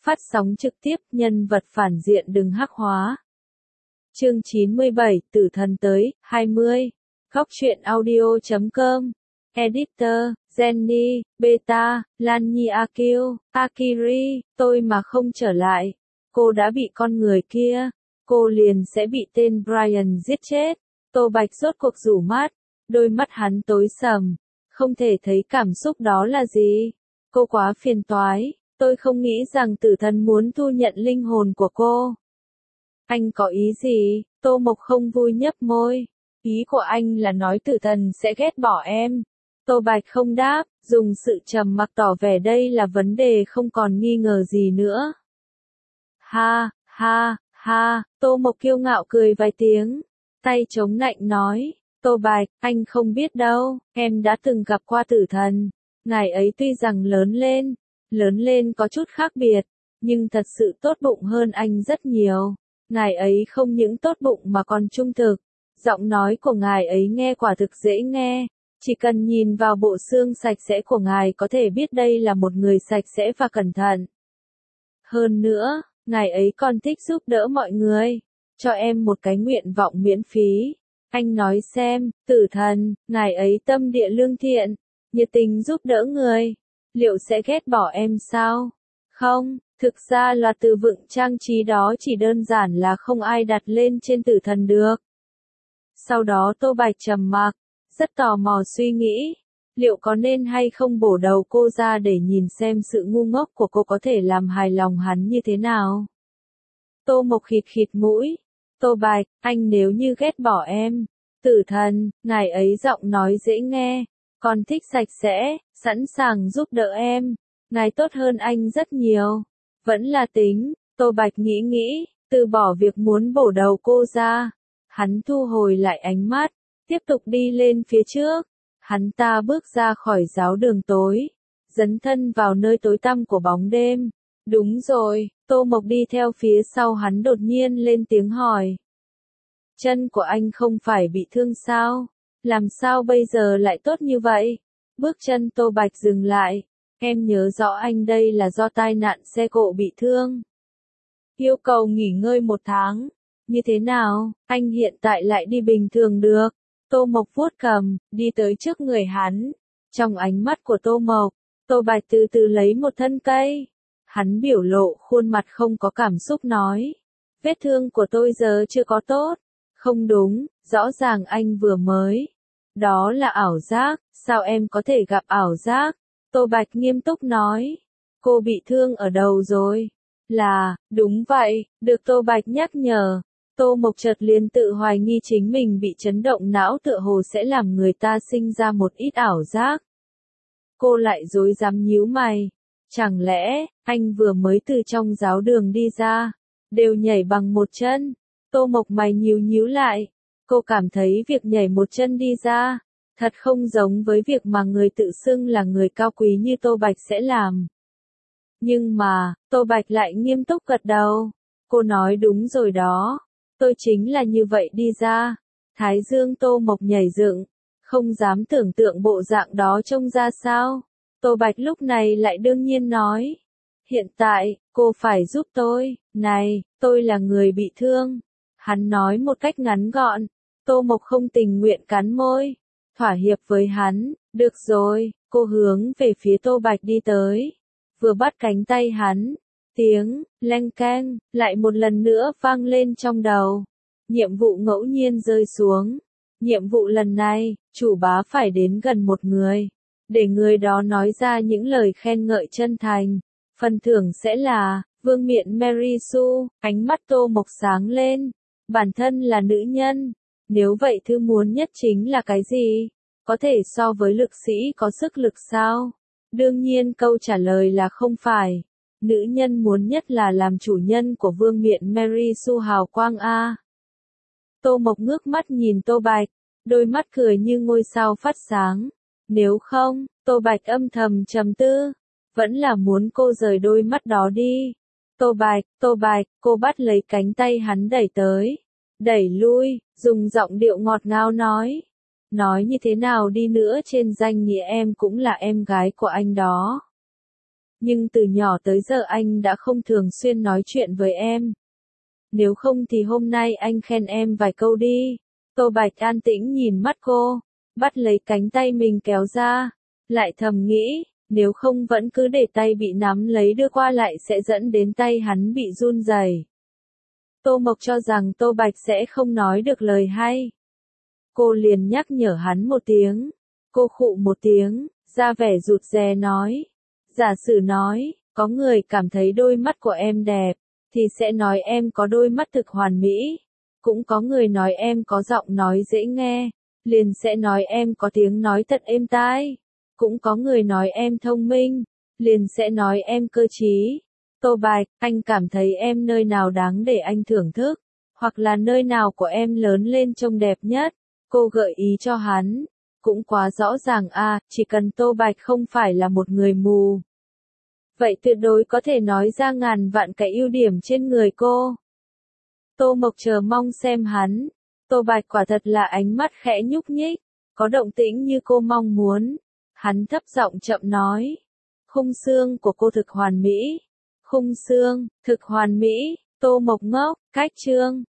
Phát sóng trực tiếp, nhân vật phản diện đừng hắc hóa. Chương 97, Tử thần tới, 20. Góc truyện audio.com. Editor, Jenny, Beta, Lan Nhi Akio, Akiri, tôi mà không trở lại. Cô đã bị con người kia. Cô liền sẽ bị tên Brian giết chết. Tô Bạch rốt cuộc rủ mắt. Đôi mắt hắn tối sầm. Không thể thấy cảm xúc đó là gì. Cô quá phiền toái. Tôi không nghĩ rằng tử thần muốn thu nhận linh hồn của cô. Anh có ý gì? Tô Mộc không vui nhấp môi. Ý của anh là nói tử thần sẽ ghét bỏ em. Tô Bạch không đáp, dùng sự trầm mặc tỏ vẻ đây là vấn đề không còn nghi ngờ gì nữa. Ha, ha, ha, Tô Mộc kiêu ngạo cười vài tiếng. Tay chống nạnh nói, Tô Bạch, anh không biết đâu, em đã từng gặp qua tử thần. Ngài ấy tuy rằng lớn lên có chút khác biệt, nhưng thật sự tốt bụng hơn anh rất nhiều. Ngài ấy không những tốt bụng mà còn trung thực. Giọng nói của ngài ấy nghe quả thực dễ nghe. Chỉ cần nhìn vào bộ xương sạch sẽ của ngài có thể biết đây là một người sạch sẽ và cẩn thận. Hơn nữa, ngài ấy còn thích giúp đỡ mọi người. Cho em một cái nguyện vọng miễn phí. Anh nói xem, tử thần, ngài ấy tâm địa lương thiện, nhiệt tình giúp đỡ người. Liệu sẽ ghét bỏ em sao? Không, thực ra là từ vựng trang trí đó chỉ đơn giản là không ai đặt lên trên tử thần được. Sau đó Tô Bạch trầm mặc, rất tò mò suy nghĩ, liệu có nên hay không bổ đầu cô ra để nhìn xem sự ngu ngốc của cô có thể làm hài lòng hắn như thế nào. Tô Mộc khịt khịt mũi, Tô Bạch, anh nếu như ghét bỏ em, tử thần, ngài ấy giọng nói dễ nghe, còn thích sạch sẽ, sẵn sàng giúp đỡ em, ngài tốt hơn anh rất nhiều. Vẫn là tính, Tô Bạch nghĩ, từ bỏ việc muốn bổ đầu cô ra. Hắn thu hồi lại ánh mắt, tiếp tục đi lên phía trước. Hắn ta bước ra khỏi giáo đường tối, dấn thân vào nơi tối tăm của bóng đêm. Đúng rồi, Tô Mộc đi theo phía sau hắn đột nhiên lên tiếng hỏi. Chân của anh không phải bị thương sao? Làm sao bây giờ lại tốt như vậy? Bước chân Tô Bạch dừng lại. Em nhớ rõ anh đây là do tai nạn xe cộ bị thương. Yêu cầu nghỉ ngơi 1 tháng. Như thế nào, anh hiện tại lại đi bình thường được. Tô Mộc vuốt cầm, đi tới trước người hắn. Trong ánh mắt của Tô Mộc, Tô Bạch từ từ lấy một thân cây. Hắn biểu lộ khuôn mặt không có cảm xúc nói. Vết thương của tôi giờ chưa có tốt. Không đúng, rõ ràng anh vừa mới. Đó là ảo giác, sao em có thể gặp ảo giác? Tô Bạch nghiêm túc nói. Cô bị thương ở đầu rồi. Là, đúng vậy, được Tô Bạch nhắc nhở. Tô Mộc chợt liền tự hoài nghi chính mình bị chấn động não tựa hồ sẽ làm người ta sinh ra một ít ảo giác. Cô lại rối rắm nhíu mày. Chẳng lẽ, anh vừa mới từ trong giáo đường đi ra, đều nhảy bằng một chân? Tô Mộc mày nhíu lại. Cô cảm thấy việc nhảy một chân đi ra, thật không giống với việc mà người tự xưng là người cao quý như Tô Bạch sẽ làm. Nhưng mà, Tô Bạch lại nghiêm túc gật đầu. Cô nói đúng rồi đó. Tôi chính là như vậy đi ra. Thái dương Tô Mộc nhảy dựng. Không dám tưởng tượng bộ dạng đó trông ra sao. Tô Bạch lúc này lại đương nhiên nói. Hiện tại, cô phải giúp tôi. Này, tôi là người bị thương. Hắn nói một cách ngắn gọn. Tô Mộc không tình nguyện cắn môi. Thỏa hiệp với hắn. Được rồi, cô hướng về phía Tô Bạch đi tới. Vừa bắt cánh tay hắn. Tiếng, leng keng, lại một lần nữa vang lên trong đầu. Nhiệm vụ ngẫu nhiên rơi xuống. Nhiệm vụ lần này, chủ bá phải đến gần một người. Để người đó nói ra những lời khen ngợi chân thành. Phần thưởng sẽ là, vương miện Mary Sue. Ánh mắt Tô Mộc sáng lên. Bản thân là nữ nhân. Nếu vậy thứ muốn nhất chính là cái gì? Có thể so với lực sĩ có sức lực sao? Đương nhiên câu trả lời là không phải. Nữ nhân muốn nhất là làm chủ nhân của vương miện Mary Sue hào quang A. Tô Mộc ngước mắt nhìn Tô Bạch, đôi mắt cười như ngôi sao phát sáng. Nếu không, Tô Bạch âm thầm trầm tư, vẫn là muốn cô rời đôi mắt đó đi. Tô Bạch, cô bắt lấy cánh tay hắn đẩy tới, đẩy lui, dùng giọng điệu ngọt ngào nói. Nói như thế nào đi nữa trên danh nghĩa em cũng là em gái của anh đó. Nhưng từ nhỏ tới giờ anh đã không thường xuyên nói chuyện với em. Nếu không thì hôm nay anh khen em vài câu đi. Tô Bạch an tĩnh nhìn mắt cô, bắt lấy cánh tay mình kéo ra, lại thầm nghĩ, nếu không vẫn cứ để tay bị nắm lấy đưa qua lại sẽ dẫn đến tay hắn bị run rẩy. Tô Mộc cho rằng Tô Bạch sẽ không nói được lời hay. Cô liền nhắc nhở hắn một tiếng. Cô khụ một tiếng, ra vẻ rụt rè nói. Giả sử nói, có người cảm thấy đôi mắt của em đẹp, thì sẽ nói em có đôi mắt thực hoàn mỹ. Cũng có người nói em có giọng nói dễ nghe, liền sẽ nói em có tiếng nói thật êm tai. Cũng có người nói em thông minh, liền sẽ nói em cơ trí. Tô Bạch, anh cảm thấy em nơi nào đáng để anh thưởng thức, hoặc là nơi nào của em lớn lên trông đẹp nhất? Cô gợi ý cho hắn. Cũng quá rõ ràng à, chỉ cần Tô Bạch không phải là một người mù. Vậy tuyệt đối có thể nói ra ngàn vạn cái ưu điểm trên người cô. Tô Mộc chờ mong xem hắn. Tô Bạch quả thật là ánh mắt khẽ nhúc nhích, có động tĩnh như cô mong muốn. Hắn thấp giọng chậm nói. Khung xương của cô thực hoàn mỹ. Khung xương, thực hoàn mỹ. Tô Mộc ngốc, cách chương.